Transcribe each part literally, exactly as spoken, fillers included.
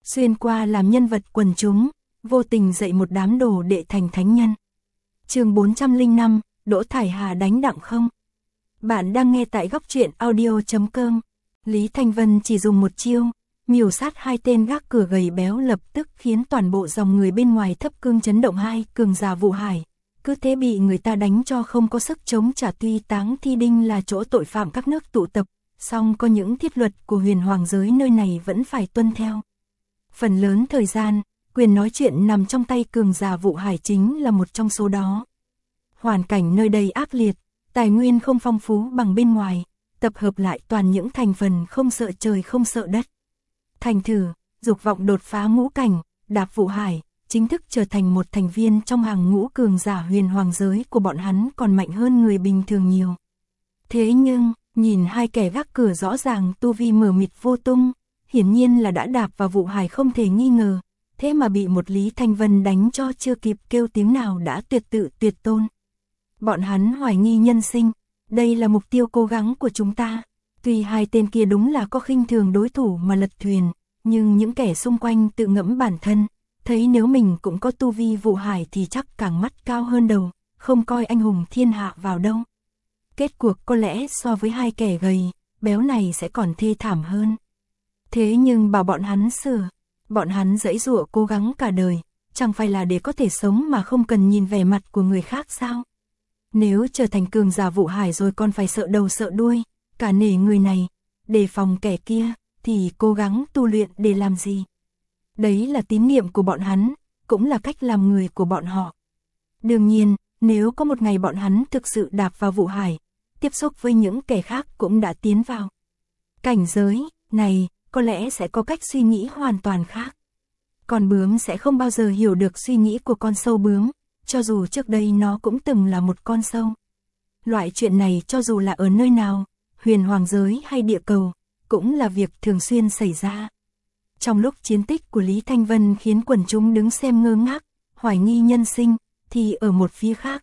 xuyên qua làm nhân vật quần chúng, vô tình dạy một đám đồ đệ thành thánh nhân. Chương bốn trăm lẻ năm, Đỗ Thải Hà đánh Đặng Không. Bạn đang nghe tại góc truyện audio chấm com. Lý Thanh Vân chỉ dùng một chiêu, miểu sát hai tên gác cửa gầy béo, lập tức khiến toàn bộ dòng người bên ngoài thấp cương chấn động. Hai cường giả Vụ Hải cứ thế bị người ta đánh cho không có sức chống trả. Tuy Táng Thi Đinh là chỗ tội phạm các nước tụ tập, song có những thiết luật của huyền hoàng giới nơi này vẫn phải tuân theo. Phần lớn thời gian, quyền nói chuyện nằm trong tay cường giả Vụ Hải chính là một trong số đó. Hoàn cảnh nơi đây ác liệt, tài nguyên không phong phú bằng bên ngoài, tập hợp lại toàn những thành phần không sợ trời không sợ đất. Thành thử, dục vọng đột phá ngũ cảnh, đạp Vụ Hải, chính thức trở thành một thành viên trong hàng ngũ cường giả huyền hoàng giới của bọn hắn, còn mạnh hơn người bình thường nhiều. Thế nhưng, nhìn hai kẻ gác cửa rõ ràng tu vi mờ mịt vô tung, hiển nhiên là đã đạp vào Vụ Hải không thể nghi ngờ, thế mà bị một Lý Thanh Vân đánh cho chưa kịp kêu tiếng nào đã tuyệt tự tuyệt tôn. Bọn hắn hoài nghi nhân sinh, đây là mục tiêu cố gắng của chúng ta. Tuy hai tên kia đúng là có khinh thường đối thủ mà lật thuyền, nhưng những kẻ xung quanh tự ngẫm bản thân, thấy nếu mình cũng có tu vi Vụ Hải thì chắc càng mắt cao hơn đầu, không coi anh hùng thiên hạ vào đâu. Kết cuộc có lẽ so với hai kẻ gầy, béo này sẽ còn thê thảm hơn. Thế nhưng bảo bọn hắn sửa, bọn hắn giãy giụa cố gắng cả đời, chẳng phải là để có thể sống mà không cần nhìn vẻ mặt của người khác sao? Nếu trở thành cường giả Vụ Hải rồi còn phải sợ đầu sợ đuôi, cả nể người này, đề phòng kẻ kia, thì cố gắng tu luyện để làm gì? Đấy là tín niệm của bọn hắn, cũng là cách làm người của bọn họ. Đương nhiên, nếu có một ngày bọn hắn thực sự đạp vào Vụ Hải, tiếp xúc với những kẻ khác cũng đã tiến vào cảnh giới này, có lẽ sẽ có cách suy nghĩ hoàn toàn khác. Con bướm sẽ không bao giờ hiểu được suy nghĩ của con sâu bướm, cho dù trước đây nó cũng từng là một con sâu. Loại chuyện này cho dù là ở nơi nào, huyền hoàng giới hay địa cầu, cũng là việc thường xuyên xảy ra. Trong lúc chiến tích của Lý Thanh Vân khiến quần chúng đứng xem ngơ ngác, hoài nghi nhân sinh, thì ở một phía khác,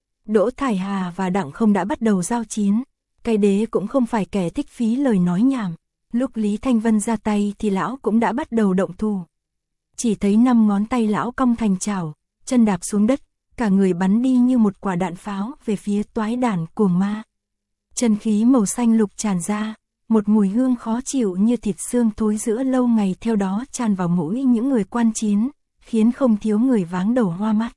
Đỗ Thải Hà và Đặng Không đã bắt đầu giao chiến. Cái đế cũng không phải kẻ thích phí lời nói nhảm. Lúc Lý Thanh Vân ra tay thì lão cũng đã bắt đầu động thủ. Chỉ thấy năm ngón tay lão cong thành chảo, chân đạp xuống đất, cả người bắn đi như một quả đạn pháo về phía toái đàn cuồng ma. Chân khí màu xanh lục tràn ra, một mùi hương khó chịu như thịt xương thối giữa lâu ngày theo đó tràn vào mũi những người quan chiến, khiến không thiếu người váng đầu hoa mắt.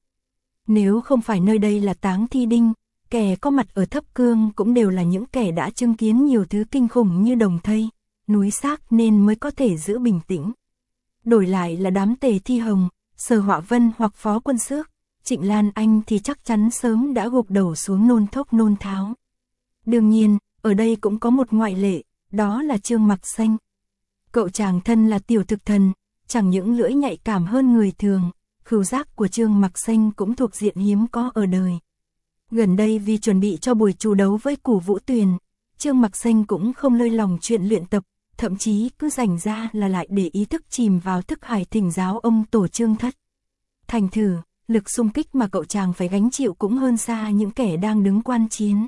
Nếu không phải nơi đây là Táng Thi Đinh, kẻ có mặt ở thấp cương cũng đều là những kẻ đã chứng kiến nhiều thứ kinh khủng như đồng thây, núi xác nên mới có thể giữ bình tĩnh. Đổi lại là đám Tề Thi Hồng, Sở Họa Vân hoặc Phó Quân Xước, Trịnh Lan Anh thì chắc chắn sớm đã gục đầu xuống nôn thốc nôn tháo. Đương nhiên, ở đây cũng có một ngoại lệ, đó là Trương Mặc Xanh. Cậu chàng thân là tiểu thực thần, chẳng những lưỡi nhạy cảm hơn người thường, khứu giác của Trương Mặc Xanh cũng thuộc diện hiếm có ở đời. Gần đây vì chuẩn bị cho buổi chủ đấu với Củ Vũ Tuyền, Trương Mặc Xanh cũng không lơi lòng chuyện luyện tập, thậm chí cứ dành ra là lại để ý thức chìm vào thức hải thỉnh giáo ông tổ Trương Thất. Thành thử, lực xung kích mà cậu chàng phải gánh chịu cũng hơn xa những kẻ đang đứng quan chiến.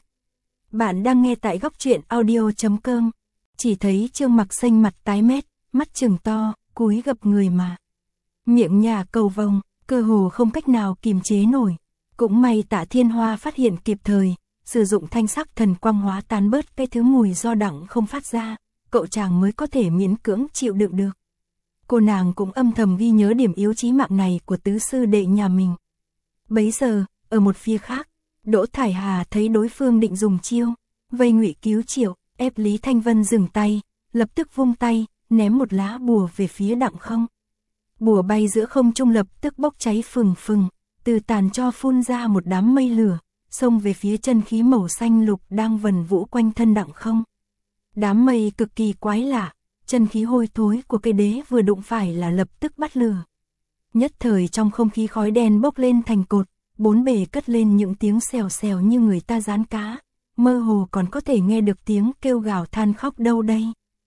Bạn đang nghe tại góc truyện audio chấm com. Chỉ thấy Trương Mặc Xanh mặt tái mét, mắt trừng to, cúi gập người mà miệng nhà cầu vồng, cơ hồ không cách nào kìm chế nổi. Cũng may Tạ Thiên Hoa phát hiện kịp thời, sử dụng thanh sắc thần quang hóa tan bớt cái thứ mùi do Đặng Không phát ra, cậu chàng mới có thể miễn cưỡng chịu đựng được. Cô nàng cũng âm thầm ghi nhớ điểm yếu chí mạng này của tứ sư đệ nhà mình. Bấy giờ, ở một phía khác, Đỗ Thải Hà thấy đối phương định dùng chiêu vây ngụy cứu triệu, ép Lý Thanh Vân dừng tay, lập tức vung tay, ném một lá bùa về phía Đặng Không. Bùa bay giữa không trung lập tức bốc cháy phừng phừng, từ tàn cho phun ra một đám mây lửa, xông về phía chân khí màu xanh lục đang vần vũ quanh thân Đặng Không. Đám mây cực kỳ quái lạ, chân khí hôi thối của cây đế vừa đụng phải là lập tức bắt lửa. Nhất thời trong không khí khói đen bốc lên thành cột, bốn bề cất lên những tiếng xèo xèo như người ta rán cá, mơ hồ còn có thể nghe được tiếng kêu gào than khóc đâu đây.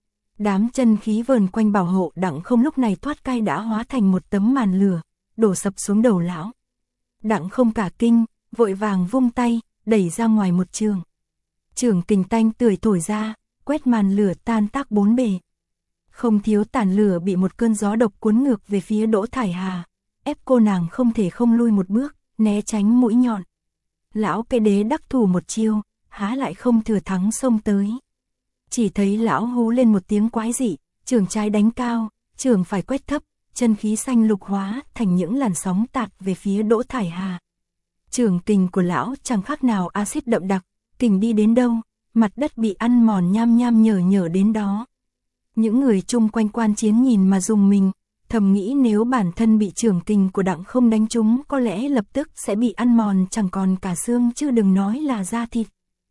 Đám chân khí vờn quanh bảo hộ Đặng Không lúc này thoát cai đã hóa thành một tấm màn lửa, đổ sập xuống đầu lão. Đặng Không cả kinh, vội vàng vung tay, đẩy ra ngoài một trường. Trường kình tanh tưởi thổi ra, quét màn lửa tan tác bốn bề. Không thiếu tàn lửa bị một cơn gió độc cuốn ngược về phía Đỗ Thải Hà, ép cô nàng không thể không lui một bước, né tránh mũi nhọn. Lão cây đế đắc thủ một chiêu, há lại không thừa thắng xông tới. Chỉ thấy lão hú lên một tiếng quái dị, chưởng trái đánh cao, chưởng phải quét thấp, chân khí xanh lục hóa thành những làn sóng tạt về phía Đỗ Thải Hà. Chưởng kình của lão chẳng khác nào axit đậm đặc, kình đi đến đâu, mặt đất bị ăn mòn nham nham nhở nhở đến đó. Những người chung quanh quan chiến nhìn mà dùng mình, thầm nghĩ nếu bản thân bị chưởng kình của Đặng Không đánh trúng có lẽ lập tức sẽ bị ăn mòn chẳng còn cả xương chứ đừng nói là da thịt.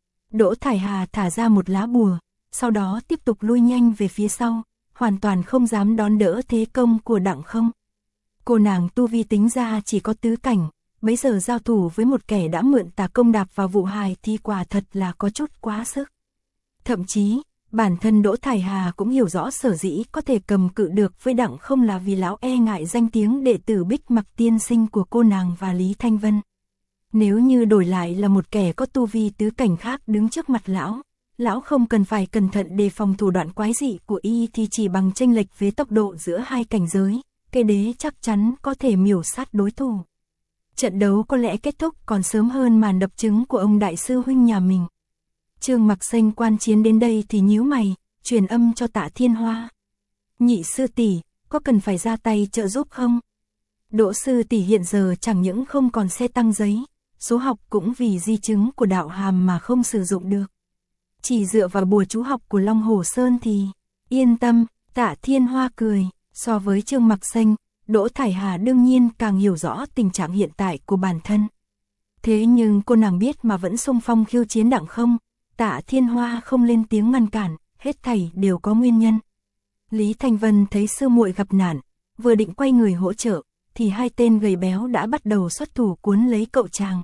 Đỗ Thải Hà thả ra một lá bùa, sau đó tiếp tục lui nhanh về phía sau, hoàn toàn không dám đón đỡ thế công của Đặng Không. Cô nàng tu vi tính ra chỉ có tứ cảnh, bấy giờ giao thủ với một kẻ đã mượn tà công đạp vào vụ hài thì quả thật là có chút quá sức. Thậm chí, bản thân Đỗ Thải Hà cũng hiểu rõ sở dĩ có thể cầm cự được với Đặng Không là vì lão e ngại danh tiếng đệ tử Bích Mặc tiên sinh của cô nàng và Lý Thanh Vân. Nếu như đổi lại là một kẻ có tu vi tứ cảnh khác đứng trước mặt lão, lão không cần phải cẩn thận đề phòng thủ đoạn quái dị của y thì chỉ bằng chênh lệch về tốc độ giữa hai cảnh giới, cây đế chắc chắn có thể miểu sát đối thủ. Trận đấu có lẽ kết thúc còn sớm hơn màn đập trứng của ông đại sư huynh nhà mình. Trương Mặc Xanh quan chiến đến đây thì nhíu mày, truyền âm cho Tạ Thiên Hoa. Nhị sư tỷ, có cần phải ra tay trợ giúp không? Đỗ sư tỷ hiện giờ chẳng những không còn xe tăng giấy, số học cũng vì di chứng của đạo hàm mà không sử dụng được. Chỉ dựa vào bùa chú học của Long Hồ Sơn thì, yên tâm, Tạ Thiên Hoa cười, so với Trương Mặc Xanh, Đỗ Thải Hà đương nhiên càng hiểu rõ tình trạng hiện tại của bản thân. Thế nhưng cô nàng biết mà vẫn xung phong khiêu chiến Đặng Không, Tạ Thiên Hoa không lên tiếng ngăn cản, hết thảy đều có nguyên nhân. Lý Thanh Vân thấy sư muội gặp nạn, vừa định quay người hỗ trợ, thì hai tên gầy béo đã bắt đầu xuất thủ cuốn lấy cậu chàng.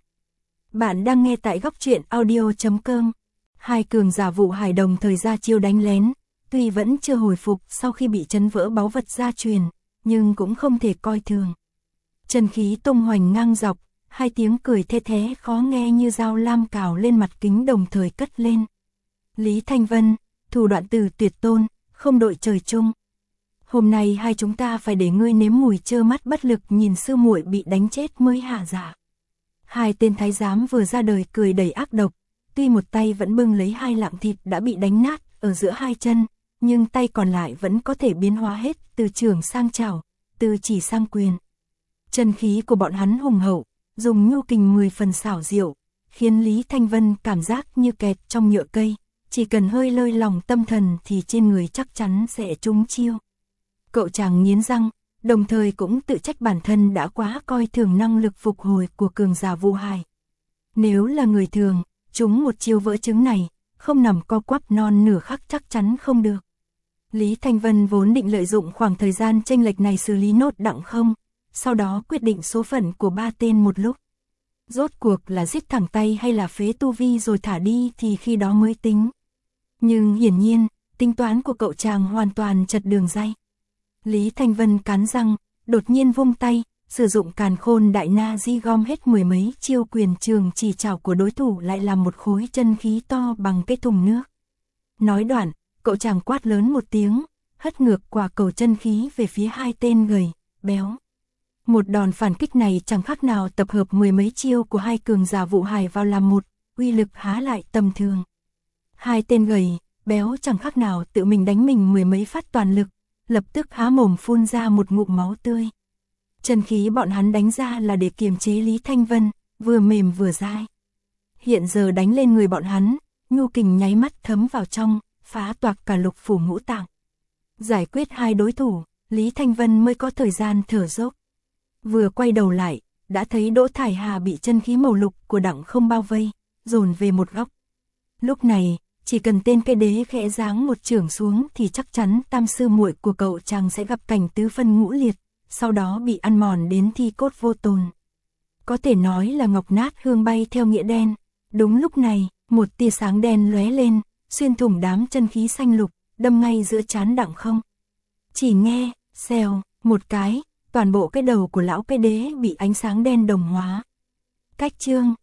Bạn đang nghe tại góc truyện audio chấm com. Hai cường giả vụ hải đồng thời ra chiêu đánh lén, tuy vẫn chưa hồi phục sau khi bị chấn vỡ báu vật gia truyền, nhưng cũng không thể coi thường. Chân khí tung hoành ngang dọc, hai tiếng cười the thé khó nghe như dao lam cào lên mặt kính đồng thời cất lên. Lý Thanh Vân, thủ đoạn từ tuyệt tôn, không đội trời chung. Hôm nay hai chúng ta phải để ngươi nếm mùi trơ mắt bất lực nhìn sư muội bị đánh chết mới hạ dạ. Hai tên thái giám vừa ra đời cười đầy ác độc, tuy một tay vẫn bưng lấy hai lạng thịt đã bị đánh nát ở giữa hai chân, nhưng tay còn lại vẫn có thể biến hóa hết từ chưởng sang chảo, từ chỉ sang quyền. Chân khí của bọn hắn hùng hậu, dùng nhu kình mười phần xảo diệu, khiến Lý Thanh Vân cảm giác như kẹt trong nhựa cây, chỉ cần hơi lơi lòng tâm thần thì trên người chắc chắn sẽ trúng chiêu. Cậu chàng nghiến răng, đồng thời cũng tự trách bản thân đã quá coi thường năng lực phục hồi của cường giả vụ hài. Nếu là người thường, chúng một chiêu vỡ trứng này, không nằm co quắp non nửa khắc chắc chắn không được. Lý Thanh Vân vốn định lợi dụng khoảng thời gian chênh lệch này xử lý nốt Đặng Không, sau đó quyết định số phận của ba tên một lúc. Rốt cuộc là giết thẳng tay hay là phế tu vi rồi thả đi thì khi đó mới tính. Nhưng hiển nhiên, tính toán của cậu chàng hoàn toàn chật đường ray. Lý Thanh Vân cắn răng, đột nhiên vung tay, sử dụng càn khôn đại na di gom hết mười mấy chiêu quyền trường chỉ trảo của đối thủ lại làm một khối chân khí to bằng cái thùng nước. Nói đoạn, cậu chàng quát lớn một tiếng, hất ngược quả cầu chân khí về phía hai tên gầy, béo. Một đòn phản kích này chẳng khác nào tập hợp mười mấy chiêu của hai cường giả vụ hài vào làm một, uy lực há lại tầm thường. Hai tên gầy, béo chẳng khác nào tự mình đánh mình mười mấy phát toàn lực, lập tức há mồm phun ra một ngụm máu tươi. Chân khí bọn hắn đánh ra là để kiềm chế Lý Thanh Vân, vừa mềm vừa dai. Hiện giờ đánh lên người bọn hắn, nhu kình nháy mắt thấm vào trong, phá toạc cả lục phủ ngũ tạng. Giải quyết hai đối thủ, Lý Thanh Vân mới có thời gian thở dốc. Vừa quay đầu lại, đã thấy Đỗ Thải Hà bị chân khí màu lục của Đặng Không bao vây, dồn về một góc. Lúc này, chỉ cần tên cây đế khẽ giáng một chưởng xuống thì chắc chắn tam sư muội của cậu chàng sẽ gặp cảnh tứ phân ngũ liệt, sau đó bị ăn mòn đến thi cốt vô tồn. Có thể nói là ngọc nát hương bay theo nghĩa đen. Đúng lúc này, một tia sáng đen lóe lên, xuyên thủng đám chân khí xanh lục, đâm ngay giữa trán Đặng Không. Chỉ nghe, xèo, một cái, toàn bộ cái đầu của lão cây đế bị ánh sáng đen đồng hóa. Cách chương